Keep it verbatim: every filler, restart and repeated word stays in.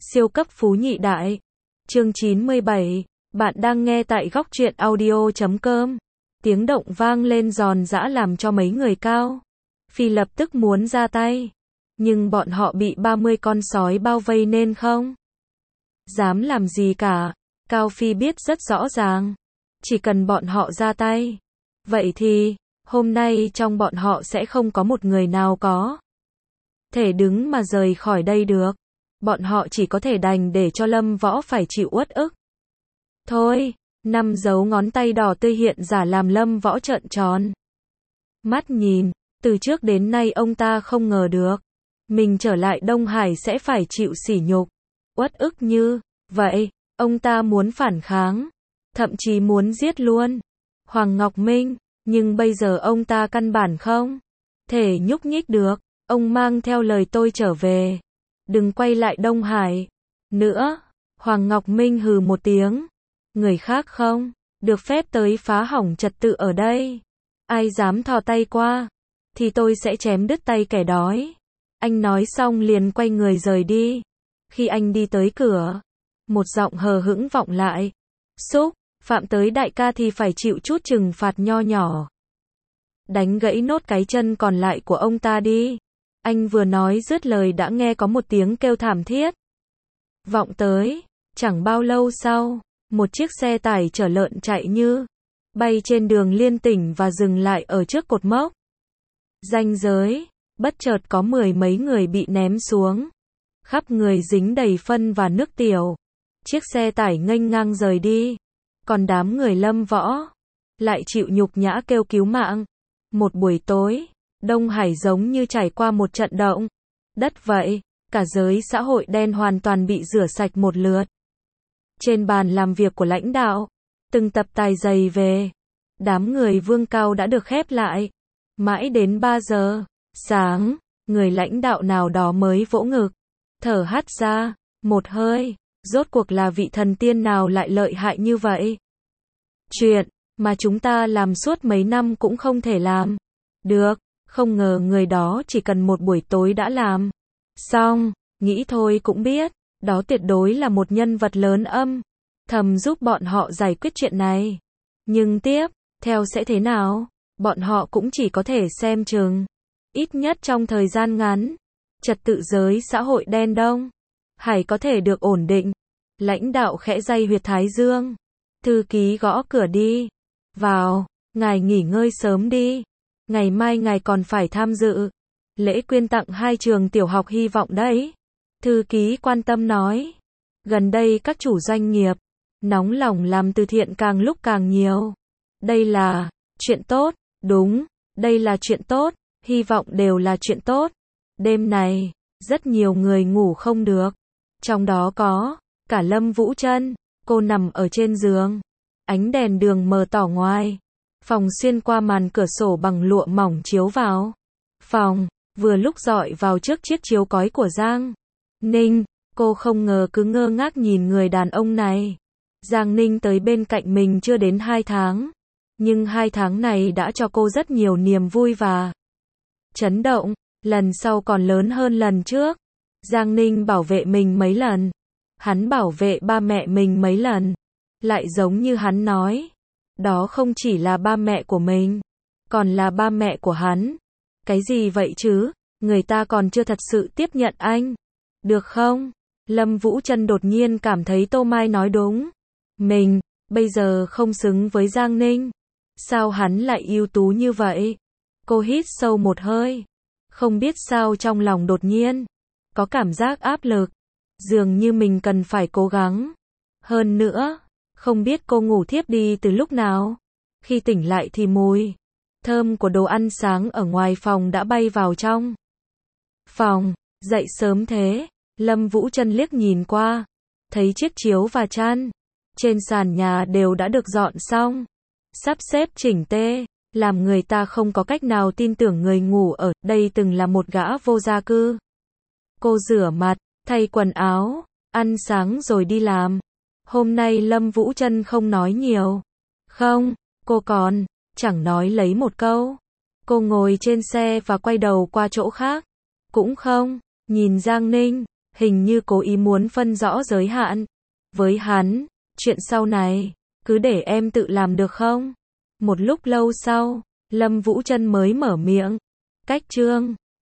Siêu cấp phú nhị đại. Chương chín mươi bảy. Bạn đang nghe tại góc truyện audio chấm com. Tiếng động vang lên giòn giã làm cho mấy người Cao Phi lập tức muốn ra tay. Nhưng bọn họ bị ba mươi con sói bao vây nên không dám làm gì cả. Cao Phi biết rất rõ ràng. Chỉ cần bọn họ ra tay. Vậy thì, hôm nay trong bọn họ sẽ không có một người nào có thể đứng mà rời khỏi đây được. Bọn họ chỉ có thể đành để cho Lâm Võ phải chịu uất ức. Thôi, năm dấu ngón tay đỏ tươi hiện giả làm Lâm Võ trợn tròn mắt nhìn. Từ trước đến nay ông ta không ngờ được mình trở lại Đông Hải sẽ phải chịu sỉ nhục, uất ức như vậy. Ông ta muốn phản kháng, thậm chí muốn giết luôn Hoàng Ngọc Minh, nhưng bây giờ ông ta căn bản không thể nhúc nhích được. Ông mang theo lời tôi trở về, đừng quay lại Đông Hải nữa. Hoàng Ngọc Minh hừ một tiếng, người khác không được phép tới phá hỏng trật tự ở đây. Ai dám thò tay qua thì tôi sẽ chém đứt tay kẻ đói. Anh nói xong liền quay người rời đi. Khi anh đi tới cửa, một giọng hờ hững vọng lại. Xúc, phạm tới đại ca thì phải chịu chút trừng phạt nho nhỏ. Đánh gãy nốt cái chân còn lại của ông ta đi. Anh vừa nói dứt lời đã nghe có một tiếng kêu thảm thiết vọng tới. Chẳng bao lâu sau, một chiếc xe tải chở lợn chạy như bay trên đường liên tỉnh và dừng lại ở trước cột mốc ranh giới. Bất chợt có mười mấy người bị ném xuống, khắp người dính đầy phân và nước tiểu. Chiếc xe tải nghênh ngang rời đi, còn đám người Lâm Võ lại chịu nhục nhã kêu cứu mạng. Một buổi tối, Đông Hải giống như trải qua một trận động đất vậy. Cả giới xã hội đen hoàn toàn bị rửa sạch một lượt. Trên bàn làm việc của lãnh đạo, từng tập tài dày về đám người Vương Cao đã được khép lại. Mãi đến ba giờ sáng, người lãnh đạo nào đó mới vỗ ngực, thở hắt ra một hơi. Rốt cuộc là vị thần tiên nào lại lợi hại như vậy? Chuyện mà chúng ta làm suốt mấy năm cũng không thể làm được. Không ngờ người đó chỉ cần một buổi tối đã làm xong. Nghĩ thôi cũng biết, đó tuyệt đối là một nhân vật lớn âm thầm giúp bọn họ giải quyết chuyện này. Nhưng tiếp theo sẽ thế nào? Bọn họ cũng chỉ có thể xem chừng. Ít nhất trong thời gian ngắn, trật tự giới xã hội đen Đông Hải có thể được ổn định. Lãnh đạo khẽ day huyệt thái dương. Thư ký gõ cửa đi vào. Ngài nghỉ ngơi sớm đi. Ngày mai ngài còn phải tham dự lễ quyên tặng hai trường tiểu học hy vọng đấy. Thư ký quan tâm nói. Gần đây các chủ doanh nghiệp nóng lòng làm từ thiện càng lúc càng nhiều. Đây là chuyện tốt. Đúng, đây là chuyện tốt. Hy vọng đều là chuyện tốt. Đêm này, rất nhiều người ngủ không được. Trong đó có cả Lâm Vũ Trân. Cô nằm ở trên giường. Ánh đèn đường mờ tỏ ngoài phòng xuyên qua màn cửa sổ bằng lụa mỏng chiếu vào phòng, vừa lúc dọi vào trước chiếc chiếu cói của Giang Ninh. Cô không ngờ cứ ngơ ngác nhìn người đàn ông này. Giang Ninh tới bên cạnh mình chưa đến hai tháng. Nhưng hai tháng này đã cho cô rất nhiều niềm vui và chấn động. Lần sau còn lớn hơn lần trước. Giang Ninh bảo vệ mình mấy lần. Hắn bảo vệ ba mẹ mình mấy lần. Lại giống như hắn nói, đó không chỉ là ba mẹ của mình, còn là ba mẹ của hắn. Cái gì vậy chứ? Người ta còn chưa thật sự tiếp nhận anh. Được không? Lâm Vũ Trân đột nhiên cảm thấy Tô Mai nói đúng. Mình, bây giờ không xứng với Giang Ninh. Sao hắn lại ưu tú như vậy? Cô hít sâu một hơi. Không biết sao trong lòng đột nhiên có cảm giác áp lực. Dường như mình cần phải cố gắng hơn nữa. Không biết cô ngủ thiếp đi từ lúc nào. Khi tỉnh lại thì mùi thơm của đồ ăn sáng ở ngoài phòng đã bay vào trong phòng. Dậy sớm thế. Lâm Vũ Trân liếc nhìn qua, thấy chiếc chiếu và chăn trên sàn nhà đều đã được dọn xong, sắp xếp chỉnh tề, làm người ta không có cách nào tin tưởng người ngủ ở đây từng là một gã vô gia cư. Cô rửa mặt, thay quần áo, ăn sáng rồi đi làm. Hôm nay Lâm Vũ Trân không nói nhiều. Không, cô còn chẳng nói lấy một câu. Cô ngồi trên xe và quay đầu qua chỗ khác. Cũng không nhìn Giang Ninh. hình như cố ý muốn phân rõ giới hạn. Với hắn, chuyện sau này, cứ để em tự làm được không? Một lúc lâu sau, Lâm Vũ Trân mới mở miệng. Cách chương